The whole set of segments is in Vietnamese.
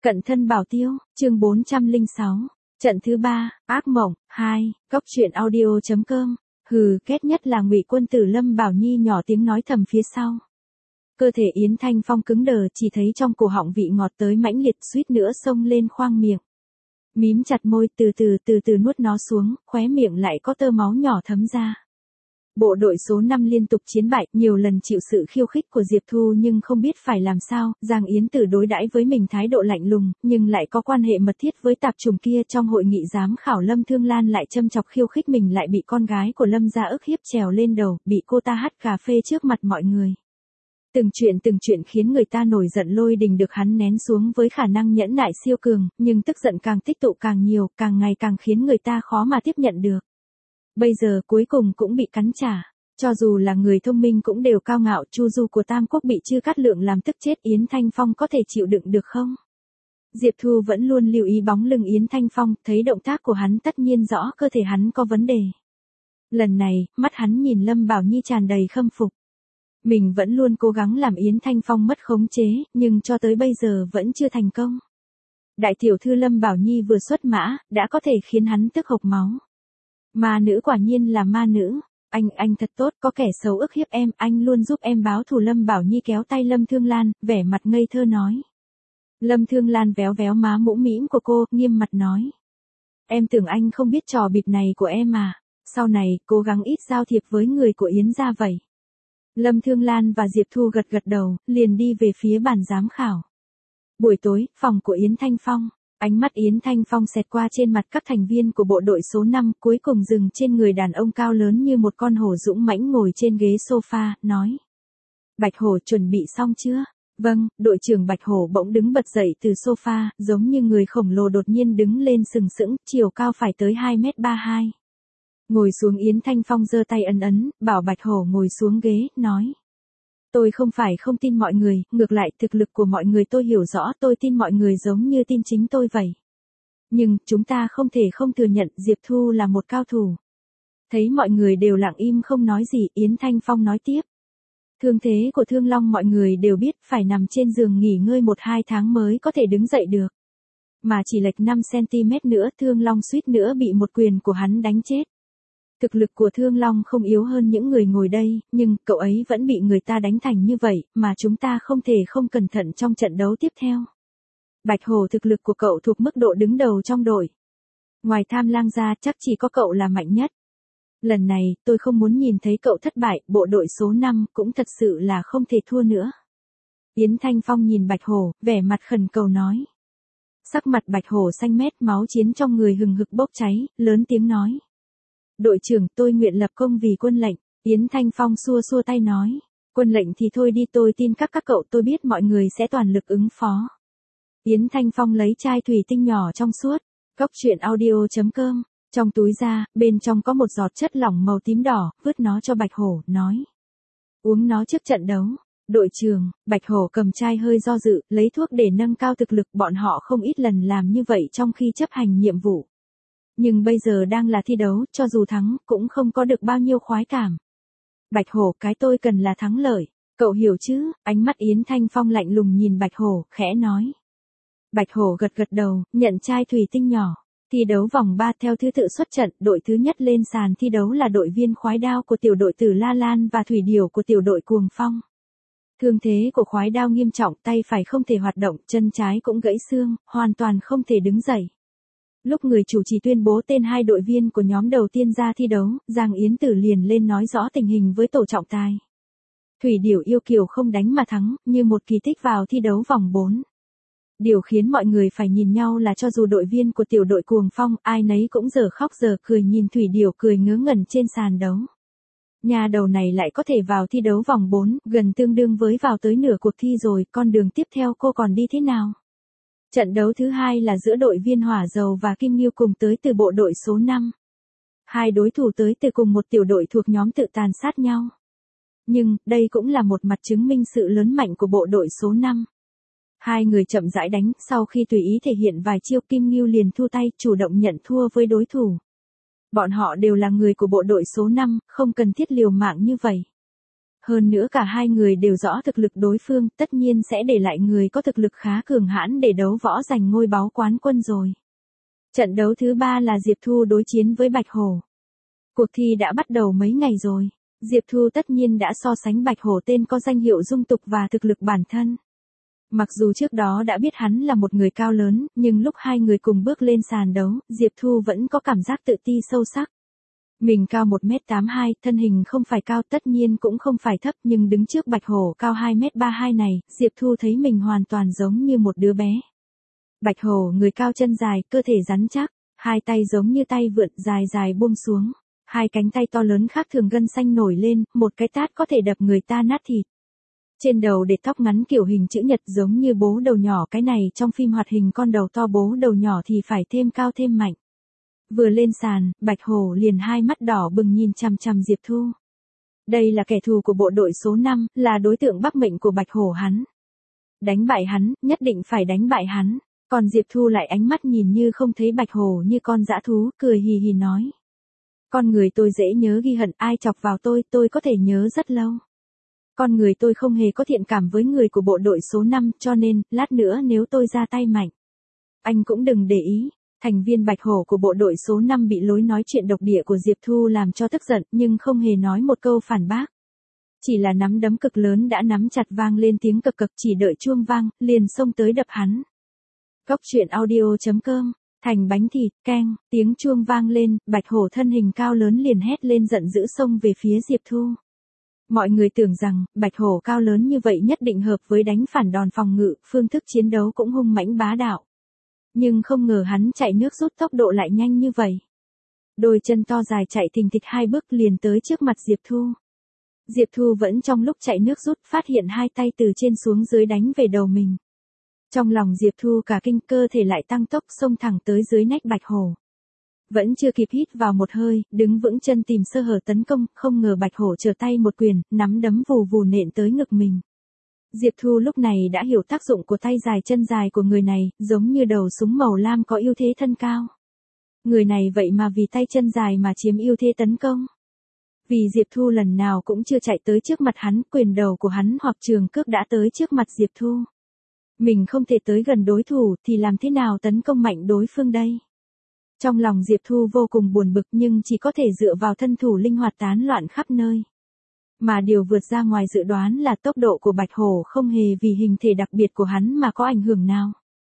Cận thân bảo tiêu, chương 406. Trận thứ 3, ác mộng, 2, Cóc truyện audio.com. Hừ, ghét nhất là Ngụy Quân Tử. Lâm Bảo Nhi nhỏ tiếng nói thầm phía sau. Cơ thể Yến Thanh Phong cứng đờ, chỉ thấy trong cổ họng vị ngọt tới mãnh liệt, suýt nữa xông lên khoang miệng. Mím chặt môi, từ từ nuốt nó xuống, khóe miệng lại có tơ máu nhỏ thấm ra. Bộ đội số 5 liên tục chiến bại, nhiều lần chịu sự khiêu khích của Diệp Thu nhưng không biết phải làm sao. Giang Yến Tử đối đãi với mình thái độ lạnh lùng, nhưng lại có quan hệ mật thiết với tạp chủng kia. Trong hội nghị giám khảo, Lâm Thương Lan lại châm chọc khiêu khích mình, lại bị con gái của Lâm gia ức hiếp trèo lên đầu, bị cô ta hắt cà phê trước mặt mọi người. Từng chuyện khiến người ta nổi giận lôi đình được hắn nén xuống với khả năng nhẫn nại siêu cường, nhưng tức giận càng tích tụ càng nhiều, càng ngày càng khiến người ta khó mà tiếp nhận được. Bây giờ cuối cùng cũng bị cắn trả. Cho dù là người thông minh cũng đều cao ngạo. Chu du của Tam Quốc bị Chư Cát Lượng làm tức chết, Yến Thanh Phong có thể chịu đựng được không? Diệp Thu vẫn luôn lưu ý bóng lưng Yến Thanh Phong, thấy động tác của hắn tất nhiên rõ cơ thể hắn có vấn đề. Lần này, mắt hắn nhìn Lâm Bảo Nhi tràn đầy khâm phục. Mình vẫn luôn cố gắng làm Yến Thanh Phong mất khống chế, nhưng cho tới bây giờ vẫn chưa thành công. Đại tiểu thư Lâm Bảo Nhi vừa xuất mã, đã có thể khiến hắn tức hộc máu. Ma nữ quả nhiên là ma nữ. Anh thật tốt, có kẻ xấu ức hiếp em, anh luôn giúp em báo thù. Lâm Bảo Nhi kéo tay Lâm Thương Lan, vẻ mặt ngây thơ nói. Lâm Thương Lan véo véo má mũm mĩm của cô, nghiêm mặt nói. Em tưởng anh không biết trò bịp này của em à, sau này, cố gắng ít giao thiệp với người của Yến gia vậy. Lâm Thương Lan và Diệp Thu gật đầu, liền đi về phía bàn giám khảo. Buổi tối, phòng của Yến Thanh Phong. Ánh mắt Yến Thanh Phong xẹt qua trên mặt các thành viên của bộ đội số 5, cuối cùng dừng trên người đàn ông cao lớn như một con hổ dũng mãnh ngồi trên ghế sofa, nói. Bạch Hổ chuẩn bị xong chưa? Vâng, đội trưởng Bạch Hổ bỗng đứng bật dậy từ sofa, giống như người khổng lồ đột nhiên đứng lên sừng sững, chiều cao phải tới 2m32. Ngồi xuống. Yến Thanh Phong giơ tay ấn, bảo Bạch Hổ ngồi xuống ghế, nói. Tôi không phải không tin mọi người, ngược lại thực lực của mọi người tôi hiểu rõ, tôi tin mọi người giống như tin chính tôi vậy. Nhưng, chúng ta không thể không thừa nhận Diệp Thu là một cao thủ. Thấy mọi người đều lặng im không nói gì, Yến Thanh Phong nói tiếp. Thương thế của Thương Long mọi người đều biết, phải nằm trên giường nghỉ ngơi 1-2 tháng mới có thể đứng dậy được. Mà chỉ lệch 5cm nữa, Thương Long suýt nữa bị một quyền của hắn đánh chết. Thực lực của Thương Long không yếu hơn những người ngồi đây, nhưng cậu ấy vẫn bị người ta đánh thành như vậy, mà chúng ta không thể không cẩn thận trong trận đấu tiếp theo. Bạch Hổ, thực lực của cậu thuộc mức độ đứng đầu trong đội. Ngoài Tham Lang ra, chắc chỉ có cậu là mạnh nhất. Lần này, tôi không muốn nhìn thấy cậu thất bại, bộ đội số 5 cũng thật sự là không thể thua nữa. Yến Thanh Phong nhìn Bạch Hổ, vẻ mặt khẩn cầu nói. Sắc mặt Bạch Hổ xanh mét, máu chiến trong người hừng hực bốc cháy, lớn tiếng nói. Đội trưởng, tôi nguyện lập công vì quân lệnh. Yến Thanh Phong xua tay nói. Quân lệnh thì thôi đi, tôi tin các cậu, tôi biết mọi người sẽ toàn lực ứng phó. Yến Thanh Phong lấy chai thủy tinh nhỏ trong suốt. Cóc truyện audio.com. Trong túi ra, bên trong có một giọt chất lỏng màu tím đỏ, vứt nó cho Bạch Hổ, nói. Uống nó trước trận đấu. Đội trưởng. Bạch Hổ cầm chai hơi do dự, lấy thuốc để nâng cao thực lực. Bọn họ không ít lần làm như vậy trong khi chấp hành nhiệm vụ. Nhưng bây giờ đang là thi đấu, cho dù thắng, cũng không có được bao nhiêu khoái cảm. Bạch Hổ, cái tôi cần là thắng lợi. Cậu hiểu chứ? Ánh mắt Yến Thanh Phong lạnh lùng nhìn Bạch Hổ, khẽ nói. Bạch Hổ gật đầu, nhận chai thủy tinh nhỏ. Thi đấu vòng 3 theo thứ tự xuất trận, đội thứ nhất lên sàn thi đấu là đội viên Khoái Đao của tiểu đội Tử La Lan và Thủy Điểu của tiểu đội Cuồng Phong. Thương thế của Khoái Đao nghiêm trọng, tay phải không thể hoạt động, chân trái cũng gãy xương, hoàn toàn không thể đứng dậy. Lúc người chủ trì tuyên bố tên 2 đội viên của nhóm đầu tiên ra thi đấu, Giang Yến Tử liền lên nói rõ tình hình với tổ trọng tài. Thủy Điểu yêu kiều không đánh mà thắng, như một kỳ tích vào thi đấu vòng 4. Điều khiến mọi người phải nhìn nhau là cho dù đội viên của tiểu đội Cuồng Phong, ai nấy cũng giờ khóc giờ cười nhìn Thủy Điểu cười ngớ ngẩn trên sàn đấu. Nhà đầu này lại có thể vào thi đấu vòng 4, gần tương đương với vào tới nửa cuộc thi rồi, con đường tiếp theo cô còn đi thế nào? Trận đấu thứ 2 là giữa đội viên Hỏa Dầu và Kim Nghiêu cùng tới từ bộ đội số 5. Hai đối thủ tới từ cùng một tiểu đội thuộc nhóm tự tàn sát nhau. Nhưng, đây cũng là một mặt chứng minh sự lớn mạnh của bộ đội số 5. Hai người chậm rãi đánh, sau khi tùy ý thể hiện vài chiêu, Kim Nghiêu liền thu tay, chủ động nhận thua với đối thủ. Bọn họ đều là người của bộ đội số 5, không cần thiết liều mạng như vậy. Hơn nữa cả hai người đều rõ thực lực đối phương, tất nhiên sẽ để lại người có thực lực khá cường hãn để đấu võ giành ngôi báu quán quân rồi. Trận đấu thứ 3 là Diệp Thu đối chiến với Bạch Hổ. Cuộc thi đã bắt đầu mấy ngày rồi. Diệp Thu tất nhiên đã so sánh Bạch Hổ tên có danh hiệu dung tục và thực lực bản thân. Mặc dù trước đó đã biết hắn là một người cao lớn, nhưng lúc hai người cùng bước lên sàn đấu, Diệp Thu vẫn có cảm giác tự ti sâu sắc. Mình cao 1m82, thân hình không phải cao tất nhiên cũng không phải thấp, nhưng đứng trước Bạch Hổ cao 2m32 này, Diệp Thu thấy mình hoàn toàn giống như một đứa bé. Bạch Hổ người cao chân dài, cơ thể rắn chắc, hai tay giống như tay vượn dài dài buông xuống. Hai cánh tay to lớn khác thường gân xanh nổi lên, một cái tát có thể đập người ta nát thịt. Trên đầu để tóc ngắn kiểu hình chữ nhật giống như bố đầu nhỏ, cái này trong phim hoạt hình con đầu to bố đầu nhỏ thì phải thêm cao thêm mạnh. Vừa lên sàn, Bạch Hổ liền hai mắt đỏ bừng nhìn chằm chằm Diệp Thu. Đây là kẻ thù của bộ đội số 5, là đối tượng bắc mệnh của Bạch Hổ hắn. Đánh bại hắn, nhất định phải đánh bại hắn. Còn Diệp Thu lại ánh mắt nhìn như không thấy Bạch Hổ như con dã thú, cười hì hì nói. Con người tôi dễ nhớ ghi hận, ai chọc vào tôi có thể nhớ rất lâu. Con người tôi không hề có thiện cảm với người của bộ đội số 5, cho nên, lát nữa nếu tôi ra tay mạnh, anh cũng đừng để ý. Thành viên Bạch Hổ của bộ đội số 5 bị lối nói chuyện độc địa của Diệp Thu làm cho tức giận, nhưng không hề nói một câu phản bác. Chỉ là nắm đấm cực lớn đã nắm chặt, vang lên tiếng cộc cộc, chỉ đợi chuông vang, liền xông tới đập hắn. Góc truyện audio.com. Thành bánh thịt, keng, tiếng chuông vang lên, Bạch Hổ thân hình cao lớn liền hét lên giận dữ xông về phía Diệp Thu. Mọi người tưởng rằng, Bạch Hổ cao lớn như vậy nhất định hợp với đánh phản đòn phòng ngự, phương thức chiến đấu cũng hung mãnh bá đạo. Nhưng không ngờ hắn chạy nước rút tốc độ lại nhanh như vậy. Đôi chân to dài chạy thình thịch hai bước liền tới trước mặt Diệp Thu. Diệp Thu vẫn trong lúc chạy nước rút phát hiện hai tay từ trên xuống dưới đánh về đầu mình. Trong lòng Diệp Thu cả kinh, cơ thể lại tăng tốc xông thẳng tới dưới nách Bạch Hổ. Vẫn chưa kịp hít vào một hơi, đứng vững chân tìm sơ hở tấn công, không ngờ Bạch Hổ trở tay một quyền, nắm đấm vù vù nện tới ngực mình. Diệp Thu lúc này đã hiểu tác dụng của tay dài chân dài của người này, giống như đầu súng màu lam có ưu thế thân cao. Người này vậy mà vì tay chân dài mà chiếm ưu thế tấn công. Vì Diệp Thu lần nào cũng chưa chạy tới trước mặt hắn, quyền đầu của hắn hoặc trường cước đã tới trước mặt Diệp Thu. Mình không thể tới gần đối thủ thì làm thế nào tấn công mạnh đối phương đây? Trong lòng Diệp Thu vô cùng buồn bực, nhưng chỉ có thể dựa vào thân thủ linh hoạt tán loạn khắp nơi. Mà điều vượt ra ngoài dự đoán là tốc độ của Bạch Hổ không hề vì hình thể đặc biệt của hắn mà có ảnh hưởng nào.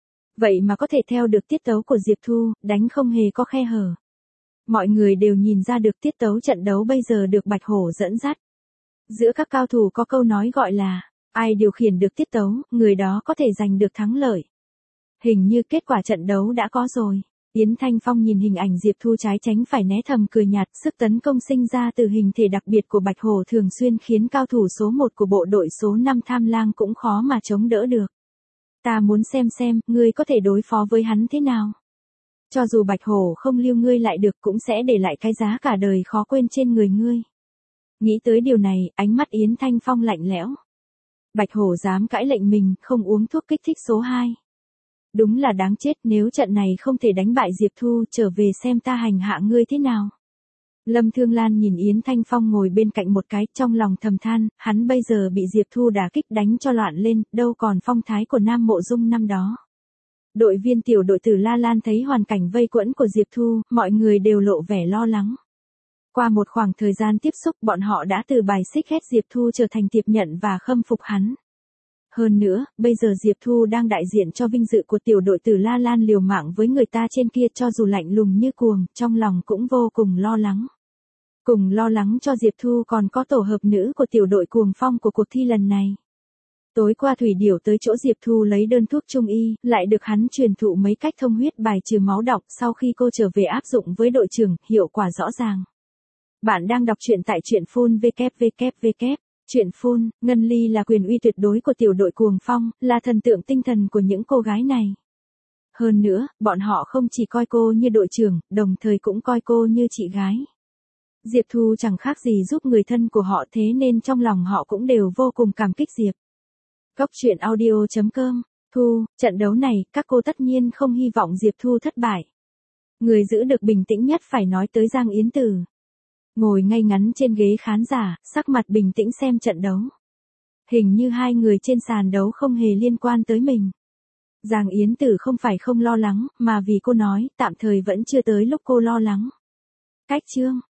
Vậy mà có thể theo được tiết tấu của Diệp Thu, đánh không hề có khe hở. Mọi người đều nhìn ra được tiết tấu trận đấu bây giờ được Bạch Hổ dẫn dắt. Giữa các cao thủ có câu nói gọi là, ai điều khiển được tiết tấu, người đó có thể giành được thắng lợi. Hình như kết quả trận đấu đã có rồi. Yến Thanh Phong nhìn hình ảnh Diệp Thu trái tránh phải né thầm cười nhạt, sức tấn công sinh ra từ hình thể đặc biệt của Bạch Hổ thường xuyên khiến cao thủ số 1 của bộ đội số 5 Tham Lang cũng khó mà chống đỡ được. Ta muốn xem, ngươi có thể đối phó với hắn thế nào. Cho dù Bạch Hổ không lưu ngươi lại được cũng sẽ để lại cái giá cả đời khó quên trên người ngươi. Nghĩ tới điều này, ánh mắt Yến Thanh Phong lạnh lẽo. Bạch Hổ dám cãi lệnh mình, không uống thuốc kích thích số 2. Đúng là đáng chết, nếu trận này không thể đánh bại Diệp Thu, trở về xem ta hành hạ ngươi thế nào. Lâm Thương Lan nhìn Yến Thanh Phong ngồi bên cạnh một cái, trong lòng thầm than, hắn bây giờ bị Diệp Thu đả kích đánh cho loạn lên, đâu còn phong thái của Nam Mộ Dung năm đó. Đội viên tiểu đội Tử La Lan thấy hoàn cảnh vây quẫn của Diệp Thu, mọi người đều lộ vẻ lo lắng. Qua một khoảng thời gian tiếp xúc, bọn họ đã từ bài xích hết Diệp Thu trở thành tiếp nhận và khâm phục hắn. Hơn nữa, bây giờ Diệp Thu đang đại diện cho vinh dự của tiểu đội Tử La Lan liều mạng với người ta trên kia, cho dù lạnh lùng như cuồng, trong lòng cũng vô cùng lo lắng. Cùng lo lắng cho Diệp Thu còn có tổ hợp nữ của tiểu đội Cuồng Phong của cuộc thi lần này. Tối qua Thủy Điểu tới chỗ Diệp Thu lấy đơn thuốc trung y, lại được hắn truyền thụ mấy cách thông huyết bài trừ máu độc, sau khi cô trở về áp dụng với đội trưởng, hiệu quả rõ ràng. Bạn đang đọc truyện tại truyện phun www. Truyện phun, Ngân Ly là quyền uy tuyệt đối của tiểu đội Cuồng Phong, là thần tượng tinh thần của những cô gái này. Hơn nữa, bọn họ không chỉ coi cô như đội trưởng, đồng thời cũng coi cô như chị gái. Diệp Thu chẳng khác gì giúp người thân của họ, thế nên trong lòng họ cũng đều vô cùng cảm kích Diệp. Góc truyện audio.com. Thu, trận đấu này, các cô tất nhiên không hy vọng Diệp Thu thất bại. Người giữ được bình tĩnh nhất phải nói tới Giang Yến Tử. ngồi ngay ngắn trên ghế khán giả, sắc mặt bình tĩnh xem trận đấu. Hình như hai người trên sàn đấu không hề liên quan tới mình. Giang Yến Tử không phải không lo lắng, mà vì cô nói, tạm thời vẫn chưa tới lúc cô lo lắng. Cách chương